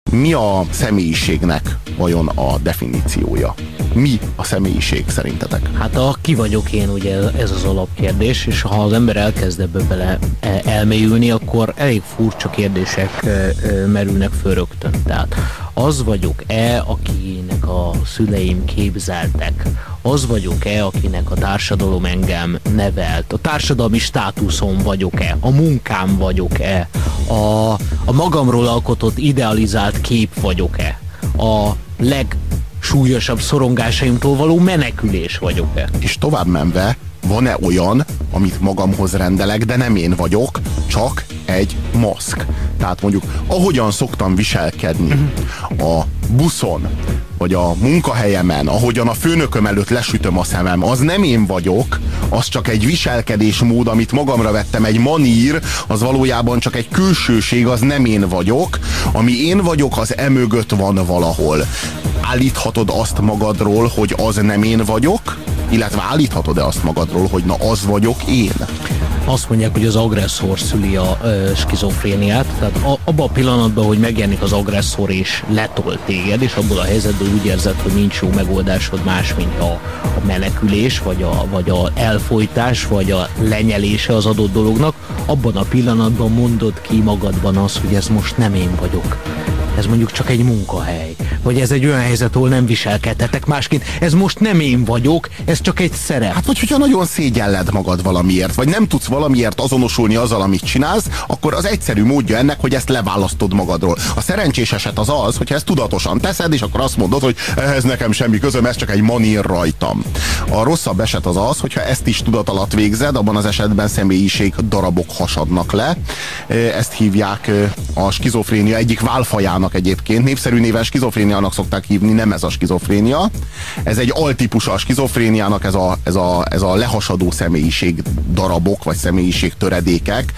Mi a személyiségnek vajon a definíciója? Mi a személyiség szerintetek? Hát a ki vagyok én, ugye ez az alapkérdés, és ha az ember elkezd ebbe bele elmélyülni, akkor elég furcsa kérdések merülnek föl rögtön. Tehát az vagyok-e, akinek a szüleim képzeltek? Az vagyok-e, akinek a társadalom engem nevelt? A társadalmi státuszom vagyok-e? A munkám vagyok-e? A magamról alkotott idealizált kép vagyok-e? A legsúlyosabb szorongásaimtól való menekülés vagyok-e? És tovább menve, van-e olyan, amit magamhoz rendelek, de nem én vagyok, csak egy maszk? Tehát mondjuk, ahogyan szoktam viselkedni a buszon, vagy a munkahelyemen, ahogyan a főnököm előtt lesütöm a szemem, az nem én vagyok, az csak egy viselkedésmód, amit magamra vettem, egy manír, az valójában csak egy külsőség, az nem én vagyok. Ami én vagyok, az emögött van valahol. Állíthatod azt magadról, hogy az nem én vagyok? Illetve állíthatod-e azt magadról, hogy na az vagyok én? Azt mondják, hogy az agresszor szüli a skizofréniát, tehát abban a pillanatban, hogy megjelenik az agresszor és letol téged, és abból a helyzetből úgy érzed, hogy nincs jó megoldásod más, mint a menekülés, vagy a elfojtás, vagy a lenyelése az adott dolognak, abban a pillanatban mondod ki magadban azt, hogy ez most nem én vagyok. Ez mondjuk csak egy munkahely. Vagy ez egy olyan helyzet, ahol nem viselkedhetek másként. Ez most nem én vagyok, ez csak egy szerep. Hát vagy hogyha nagyon szégyelled magad valamiért, vagy nem tudsz valamiért azonosulni azzal, amit csinálsz, akkor az egyszerű módja ennek, hogy ezt leválasztod magadról. A szerencsés eset az, hogyha ezt tudatosan teszed, és akkor azt mondod, hogy ehhez nekem semmi közöm, ez csak egy manír rajtam. A rosszabb eset az, hogyha ezt is tudat alatt végzed, abban az esetben személyiség darabok hasadnak le. Ezt hívják a skizofrénia egyik válfajának egyébként. Népszerű néven skizofréniának szokták hívni, nem ez a skizofrénia. Ez egy altípusa a skizofréniának, ez a lehasadó személyiség darabok, vagy személyiség töredékek.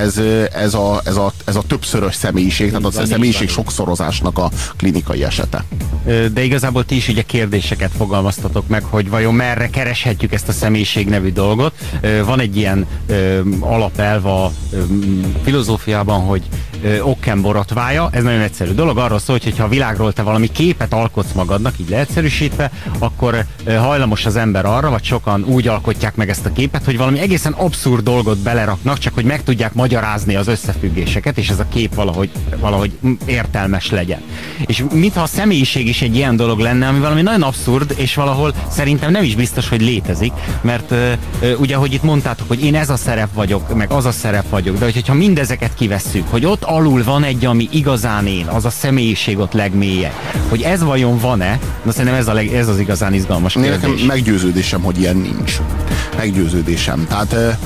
Ez a többszörös személyiség, tehát a személyiség sokszorozásnak a klinikai esete. De igazából ti is ugye kérdéseket fogalmaztatok meg, hogy vajon merre kereshetjük ezt a személyiség nevű dolgot. Van egy ilyen alapelv a filozófiában, hogy Occam borotvája, ez nagyon egyszerű dolog, arról szól, hogy ha a világról te valami képet alkotsz magadnak, így leegyszerűsítve, akkor hajlamos az ember arra, vagy sokan úgy alkotják meg ezt a képet, hogy valami egészen abszurd dolgot beleraknak, csak hogy meg tudják magyarázni az összefüggéseket, és ez a kép valahogy értelmes legyen. És mintha a személyiség is egy ilyen dolog lenne, ami valami nagyon abszurd, és valahol szerintem nem is biztos, hogy létezik, mert ugye, ahogy itt mondtátok, hogy én ez a szerep vagyok, meg az a szerep vagyok, de hogyha mindezeket kivesszük, hogy ott alul van egy, ami igazán én, az a személyiség ott legmélye. Hogy ez vajon van-e? Na szerintem ez az igazán izgalmas kérdés. Nekem meggyőződésem, hogy ilyen nincs. Meggyőződésem. Tehát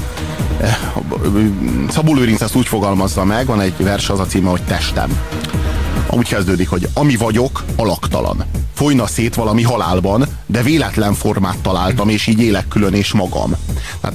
Szabó Lőrinc ezt úgy fogalmazza meg, van egy vers, az a címe, hogy Testem. Úgy kezdődik, hogy ami vagyok, alaktalan. Folyna szét valami halálban, de véletlen formát találtam, és így élek külön és magam. Tehát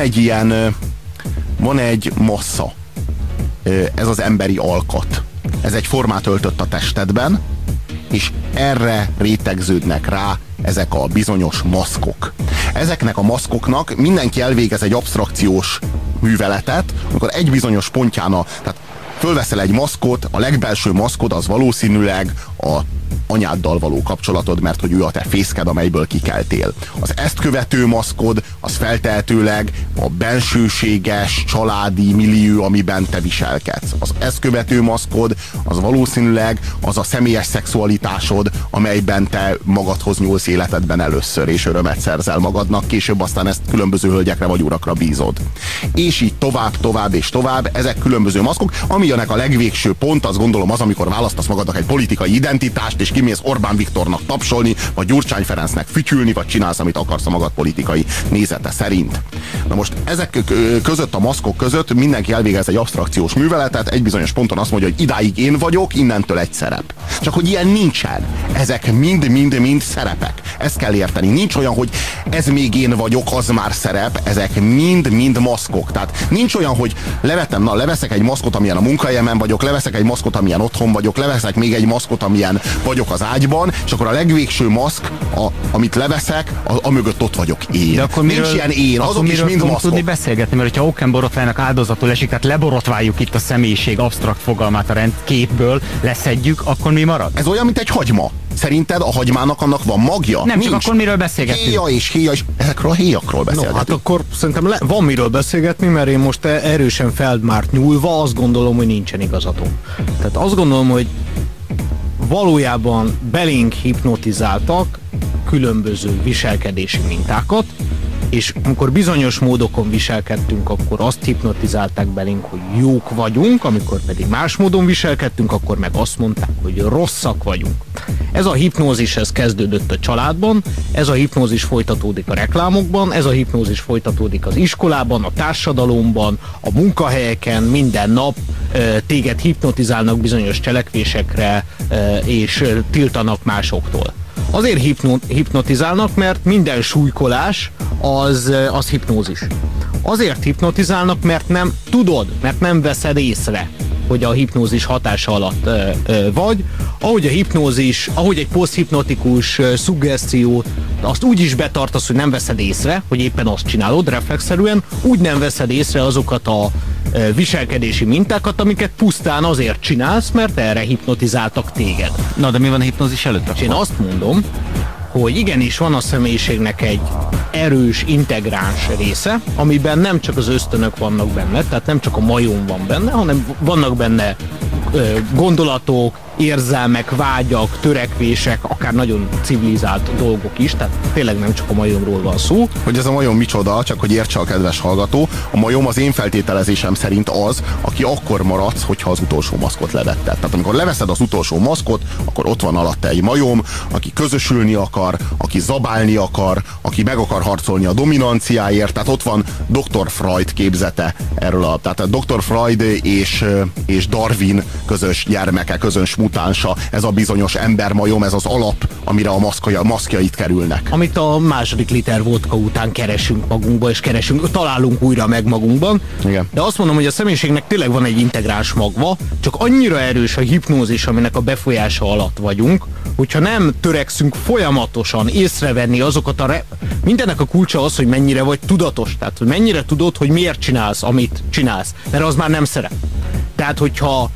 van egy massza. Ez az emberi alkat. Ez egy formát öltött a testedben, és erre rétegződnek rá ezek a bizonyos maszkok. Ezeknek a maszkoknak mindenki elvégez egy absztrakciós műveletet, amikor egy bizonyos pontján tehát fölveszel egy maszkot, a legbelső maszkod az valószínűleg a anyáddal való kapcsolatod, mert hogy ő a te fészked, amelyből kikeltél. Az ezt követő maszkod, az feltehetőleg a bensőséges, családi millió, amiben te viselkedsz. Az ezt követő maszkod, az valószínűleg az a személyes szexualitásod, amelyben te magadhoz nyúlsz életedben először, és örömet szerzel magadnak, később aztán ezt különböző hölgyekre vagy urakra bízod. És így tovább és tovább, ezek különböző maszkok, amilyenek a legvégső pont, azt gondolom az, amikor választasz magadnak egy politikai identitást, és kimész Orbán Viktornak tapsolni, vagy Gyurcsány Ferencnek fütyülni, vagy csinálsz, amit akarsz a magad politikai nézete szerint. Na most ezek között, a maszkok között mindenki elvégez egy absztrakciós műveletet, egy bizonyos ponton azt mondja, hogy idáig én vagyok, innentől egy szerep. Csak hogy ilyen nincsen. ezek mind szerepek. Ezt kell érteni. Nincs olyan, hogy ez még én vagyok, az már szerep. Ezek mind maszkok. Tehát nincs olyan, hogy leveszek egy maszkot, amilyen a munkahelyemen vagyok, leveszek egy maszkot, amilyen otthon vagyok, leveszek még egy maszkot, amilyen vagyok az ágyban, és akkor a legvégső maszk, amit leveszek, mögött ott vagyok én. De akkor nincs ilyen én, azok is mind maszkok. Tudni beszélgetni, mert hogyha Okenborotvának áldozatul esik, tehát leborotváljuk itt a személyiség absztrakt fogalmát a rendképből, leszedjük, akkor mi marad? Ez olyan, mint egy hagyma. Szerinted a hagymának annak van magja? Nem, nincs. csak akkor miről beszélgetünk? Héja és ezekről a héjakról beszélgetünk. No, hát akkor szerintem van miről beszélgetni, mert én most erősen Feldmárt nyúlva azt gondolom, hogy nincsen igazatom. Tehát azt gondolom, hogy valójában belénk hipnotizáltak különböző viselkedési mintákat, és amikor bizonyos módokon viselkedtünk, akkor azt hipnotizálták belénk, hogy jók vagyunk, amikor pedig más módon viselkedtünk, akkor meg azt mondták, hogy rosszak vagyunk. Ez a hipnózis, ez kezdődött a családban, ez a hipnózis folytatódik a reklámokban, ez a hipnózis folytatódik az iskolában, a társadalomban, a munkahelyeken, minden nap téged hipnotizálnak bizonyos cselekvésekre, és tiltanak másoktól. Azért hipnotizálnak, mert minden súlykolás az hipnózis. Azért hipnotizálnak, mert nem tudod, mert nem veszed észre, hogy a hipnózis hatása alatt vagy. Ahogy egy poszthipnotikus szuggeszciót, azt úgy is betartasz, hogy nem veszed észre, hogy éppen azt csinálod reflexzerűen, úgy nem veszed észre azokat a viselkedési mintákat, amiket pusztán azért csinálsz, mert erre hipnotizáltak téged. Na, de mi van a hipnózis előtt? És én azt mondom, hogy igenis van a személyiségnek egy erős, integráns része, amiben nem csak az ösztönök vannak benne, tehát nem csak a majom van benne, hanem vannak benne gondolatok, érzelmek, vágyak, törekvések, akár nagyon civilizált dolgok is, tehát tényleg nem csak a majomról van szó. Hogy ez a majom micsoda, csak hogy értse a kedves hallgató, a majom az én feltételezésem szerint az, aki akkor maradsz, hogyha az utolsó maszkot levetted. Tehát amikor leveszed az utolsó maszkot, akkor ott van alatta egy majom, aki közösülni akar, aki zabálni akar, aki meg akar harcolni a dominanciáért, tehát ott van Dr. Freud képzete erről tehát Dr. Freud és Darwin közös gyermeke, közös mutánsa, ez a bizonyos embermajom, ez az alap, amire a maszkjait kerülnek. Amit a második liter vodka után keresünk magunkba, és találunk újra meg magunkban. Igen. De azt mondom, hogy a személyiségnek tényleg van egy integráns magva, csak annyira erős a hipnózis, aminek a befolyása alatt vagyunk, hogyha nem törekszünk folyamatosan észrevenni azokat mindennek a kulcsa az, hogy mennyire vagy tudatos, tehát hogy mennyire tudod, hogy miért csinálsz, amit csinálsz, mert az már nem szerep. Tehát, hogyha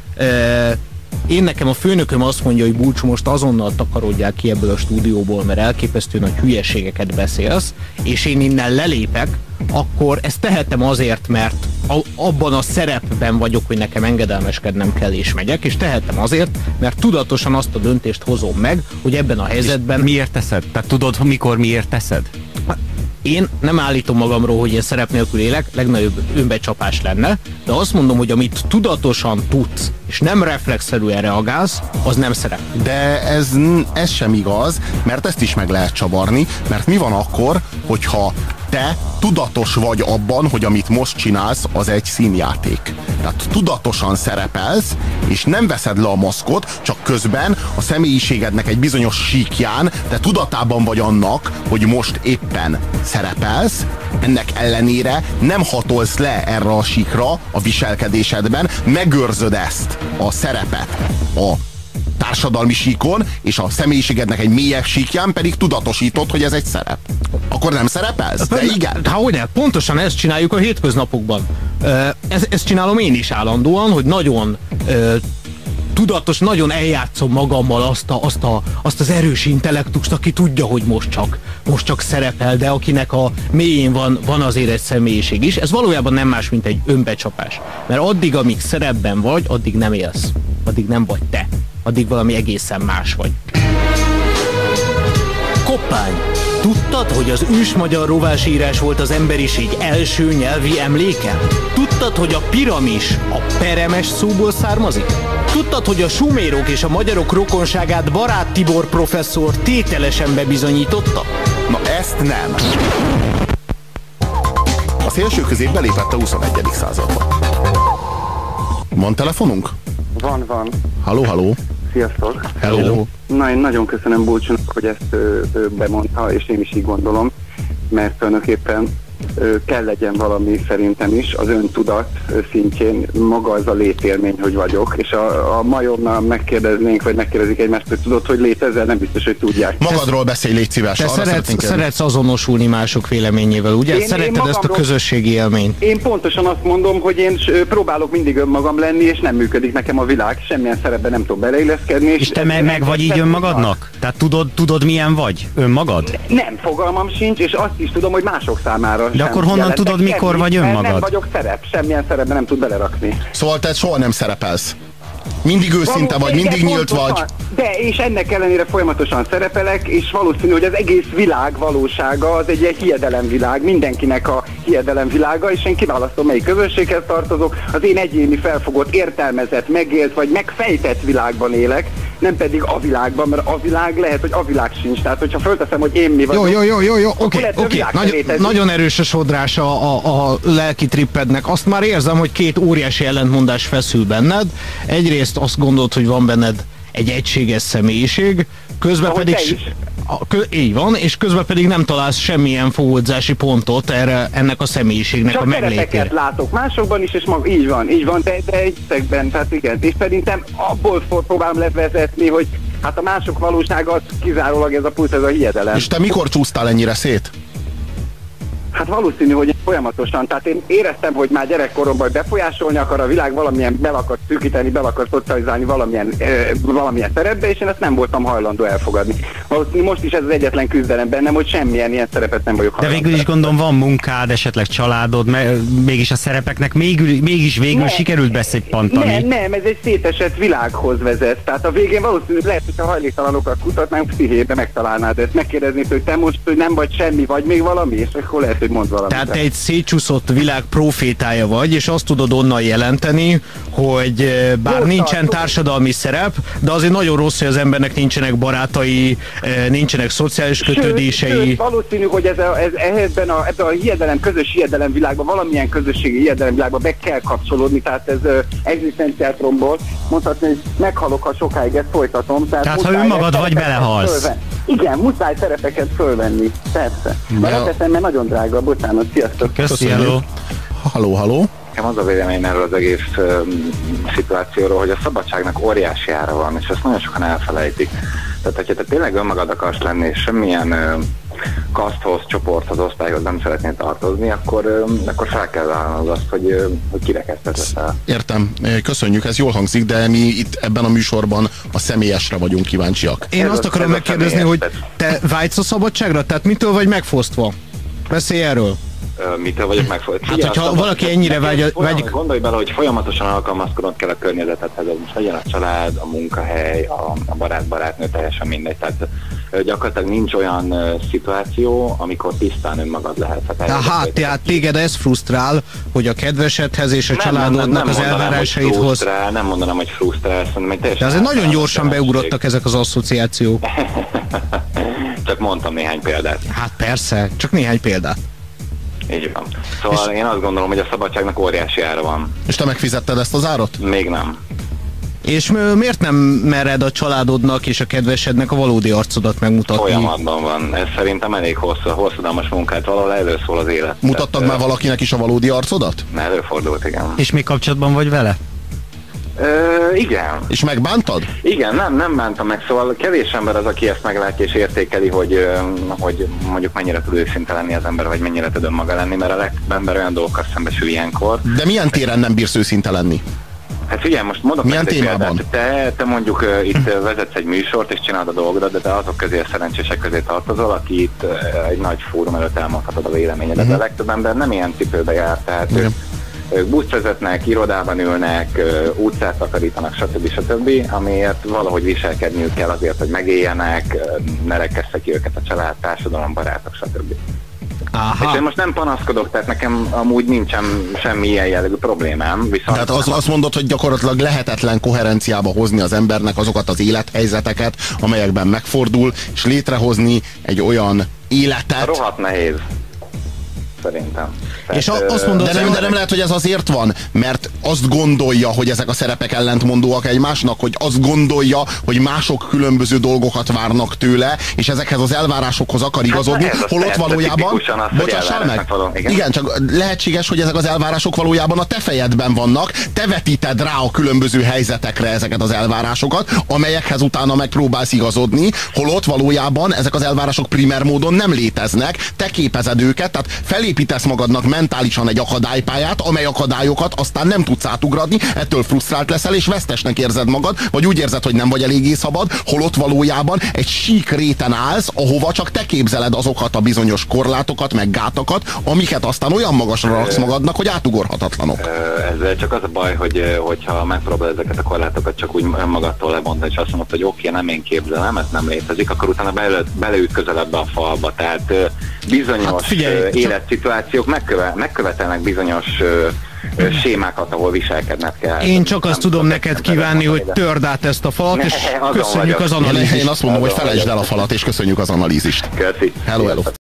én nekem a főnököm azt mondja, hogy Bulcs, most azonnal takarodjál ki ebből a stúdióból, mert elképesztően nagy hülyeségeket beszélsz, és én innen lelépek, akkor ezt tehetem azért, mert abban a szerepben vagyok, hogy nekem engedelmeskednem kell és megyek, és tehetem azért, mert tudatosan azt a döntést hozom meg, hogy ebben a helyzetben... És miért teszed? Tehát tudod, mikor miért teszed? Én nem állítom magamról, hogy én szerep nélkül élek, legnagyobb önbecsapás lenne, de azt mondom, hogy amit tudatosan tudsz, és nem reflexzerűen reagálsz, az nem szerep. De ez sem igaz, mert ezt is meg lehet csavarni, mert mi van akkor, hogyha te tudatos vagy abban, hogy amit most csinálsz, az egy színjáték. Tehát tudatosan szerepelsz, és nem veszed le a maszkot, csak közben a személyiségednek egy bizonyos síkján, te tudatában vagy annak, hogy most éppen szerepelsz, ennek ellenére nem hatolsz le erre a síkra a viselkedésedben, megőrzöd ezt a szerepet a társadalmi síkon, és a személyiségednek egy mélyebb síkján pedig tudatosítod, hogy ez egy szerep. Akkor nem szerepelsz? De igen. Hogyne, pontosan ezt csináljuk a hétköznapokban. Ezt csinálom én is állandóan, hogy nagyon tudatos, nagyon eljátszom magammal azt az erős intellektust, aki tudja, hogy most csak szerepel, de akinek a mélyén van azért egy személyiség is. Ez valójában nem más, mint egy önbecsapás. Mert addig, amíg szerepben vagy, addig nem élsz. Addig nem vagy te. Addig valami egészen más vagy. Koppány! Tudtad, hogy az ősmagyar rovásírás volt az emberiség első nyelvi emléke? Tudtad, hogy a piramis a peremes szóból származik? Tudtad, hogy a sumérok és a magyarok rokonságát Barát Tibor professzor tételesen bebizonyította? Na ezt nem. A szélső közép belépett a 21. századba. Van telefonunk? Van. Halló? Sziasztok! Hello. Na, én nagyon köszönöm Bulcsúnak, hogy ezt bemondta, és én is így gondolom, mert tulajdonképpen kell legyen valami szerintem is az öntudat szintjén maga az a létélmény, hogy vagyok, és a majomnál megkérdeznénk, vagy megkérdezik egymást, hogy tudod, hogy létezel, nem biztos, hogy tudják. Magadról beszélj, légy szíves. Te szeretsz azonosulni mások véleményével, ugye? Szereted ezt a közösségi élményt? Én pontosan azt mondom, hogy én próbálok mindig önmagam lenni, és nem működik nekem a világ, semmilyen szerepben nem tudom beleilleszkedni. És te meg vagy így önmagadnak? Tehát tudod milyen vagy? Önmagad? Nem, fogalmam sincs, és azt is tudom, hogy mások számára. De akkor honnan tudod, mikor vagy önmagad? Nem vagyok szerep, semmilyen szerepben nem tud belerakni. Szóval te soha nem szerepelsz. Mindig őszinte vagy, mindig nyílt vagy. De, és ennek ellenére folyamatosan szerepelek, és valószínű, hogy az egész világ valósága az egy ilyen hiedelemvilág, mindenkinek a hiedelemvilága, és én kiválasztom, melyik közösséghez tartozok, az én egyéni felfogott, értelmezett, megélt vagy megfejtett világban élek, nem pedig a világban, mert a világ lehet, hogy a világ sincs. Tehát, hogyha fölteszem, hogy én mi vagyok... Jó, oké. Nagyon erős a sodrása a lelki trippednek. Azt már érzem, hogy két óriási ellentmondás feszül benned. Egyrészt azt gondolod, hogy van benned egy egységes személyiség, közben ahogy pedig... Így van, és közben pedig nem találsz semmilyen fogódzási pontot ennek a személyiségnek csak a meglétére. Csak szerepeket látok másokban is, és így van, de egyszerűen, tehát igen. És szerintem abból próbálom levezetni, hogy hát a mások valósága az kizárólag ez a plusz, ez a hiedelem. És te mikor csúsztál ennyire szét? Hát valószínű, hogy folyamatosan. Tehát én éreztem, hogy már gyerekkoromban befolyásolni akar a világ, valamilyen bel akar szűkíteni, bel akar szocializálni valamilyen szerepbe, és én ezt nem voltam hajlandó elfogadni. Valószínű most is ez az egyetlen küzdelem bennem, hogy semmilyen ilyen szerepet nem vagyok hajlandó. De végül is gondolom van munkád, esetleg családod, mégis a szerepeknek mégis végül sikerült beszippantani. Nem, ez egy szétesett világhoz vezet. Tehát a végén valószínűleg lehet, hogy ha hajléktalanokat kutatnánk, pszichébe megtalálnád ezt. Megkérdeznéd, hogy te most hogy nem vagy semmi, vagy még valami, és akkor lehet, hogy mond valamit. Tehát te egy szétcsúszott világ profétája vagy, és azt tudod onnan jelenteni, hogy bár nincsen társadalmi szerep, de azért nagyon rossz, hogy az embernek nincsenek barátai, nincsenek szociális kötődései. Sőt, valószínű, hogy ebben a hiedelem, közös hiedelem világban, valamilyen közösségi hiedelem világban be kell kapcsolódni, tehát ez egzisztenciátromból mondhatni, hogy meghalok, ha sokáig ezt folytatom. Tehát ha önmagad vagy, belehalsz. Igen, muszáj szerepeket fölvenni, persze. De leteszem, mert nagyon drága, bocsánat, sziasztok. Köszönjük. Halló. Nekem az a vélemény erről az egész szituációról, hogy a szabadságnak óriási ára van, és ezt nagyon sokan elfelejtik. Tehát, hogyha te tényleg önmagad akarsz lenni, és semmilyen kaszthoz, csoporthoz, osztályhoz nem szeretnél tartozni, akkor fel kell vállalnod azt, hogy kirekesztetett. Értem, köszönjük, ez jól hangzik, de mi itt ebben a műsorban a személyesre vagyunk kíváncsiak. Én azt akarom megkérdezni, hogy te vágysz a szabadságra? Tehát mitől vagy megfosztva? Beszélj erről. Mitől vagyok megfosztva? Hát, hogyha valaki ennyire vágyik... Gondolj bele, hogy folyamatosan alkalmazkodnod kell a környezetedhez, most legyen a család, a munkahely, a barátnő, teljesen mindegy. Tehát gyakorlatilag nincs olyan szituáció, amikor tisztán önmagad lehet. Tehát téged ez frusztrál, hogy a kedvesedhez és a családodnak az elvárásaidhoz... Nem mondanám, hogy frusztrál, szerintem de azért nagyon gyorsan beugrottak ezek az asszociációk. Csak mondtam néhány példát. Hát persze, csak néhány példát. Így van. Szóval én azt gondolom, hogy a szabadságnak óriási ára van. És te megfizetted ezt az árat? Még nem. És miért nem mered a családodnak és a kedvesednek a valódi arcodat megmutatni? Folyamatban van. Ez szerintem elég hosszadalmas munkát, valahol előszól az élet. Mutattad már valakinek is a valódi arcodat? Előfordult, igen. És még kapcsolatban vagy vele? Igen. És megbántad? Igen, nem bántam meg, szóval kevés ember az, aki ezt meglátja és értékeli, hogy mondjuk mennyire tud őszinte lenni az ember, vagy mennyire tud önmaga lenni, mert a legtöbb ember olyan dolgokkal szembesül ilyenkor. De milyen téren nem bírsz őszinte lenni? Hát figyelj, most mondok milyen témában? Te mondjuk itt vezetsz egy műsort és csinálod a dolgodat, de te azok közé, a szerencsések közé tartozol, aki itt egy nagy fórum előtt elmondhatod a véleményedet. De a legtöbb ember nem ilyen cipőbe jár, tehát ők buszt vezetnek, irodában ülnek, utcát takarítanak, stb. Amiért valahogy viselkedniük kell azért, hogy megéljenek, ne rekesszek ki őket a család, társadalom, barátok, stb. Aha. És én most nem panaszkodok, tehát nekem amúgy nincsen semmi ilyen jellegű problémám. Viszont tehát azt mondod, hogy gyakorlatilag lehetetlen koherenciába hozni az embernek azokat az élethelyzeteket, amelyekben megfordul, és létrehozni egy olyan életet... Rohadt nehéz. szerintem. És azt mondod, de nem lehet, hogy ez azért van, mert azt gondolja, hogy ezek a szerepek ellentmondóak egymásnak, hogy azt gondolja, hogy mások különböző dolgokat várnak tőle, és ezekhez az elvárásokhoz akar igazodni, holott valójában... Bocsássál meg? Igen, csak lehetséges, hogy ezek az elvárások valójában a te fejedben vannak, te vetíted rá a különböző helyzetekre ezeket az elvárásokat, amelyekhez utána megpróbálsz igazodni, holott valójában ezek az elvárások primer módon nem léteznek, te képezed őket, tehát felépítesz magadnak mentálisan egy akadálypályát, amely akadályokat aztán nem tudsz átugratni, ettől frusztrált leszel, és vesztesnek érzed magad, vagy úgy érzed, hogy nem vagy eléggé szabad, holott valójában egy sík réten állsz, ahova csak te képzeled azokat a bizonyos korlátokat, meg gátakat, amiket aztán olyan magasra raksz magadnak, hogy átugorhatatlanok. Ezzel csak az a baj, hogyha megpróbál ezeket a korlátokat csak úgy önmagadtól lebontani, és azt mondod, hogy oké, nem én képzelem, ez nem létezik, akkor utána beleütközöl ebbe a falba. Tehát bizonyos életszituációk megkövetelnek bizonyos sémákat, ahol viselkedned kell. Én csak azt tudom neked kívánni, hogy törd át ezt a falat, és köszönjük az analízist. Én azt mondom, hogy felejtsd el a falat, és köszönjük az analízist. Köszi. Hello.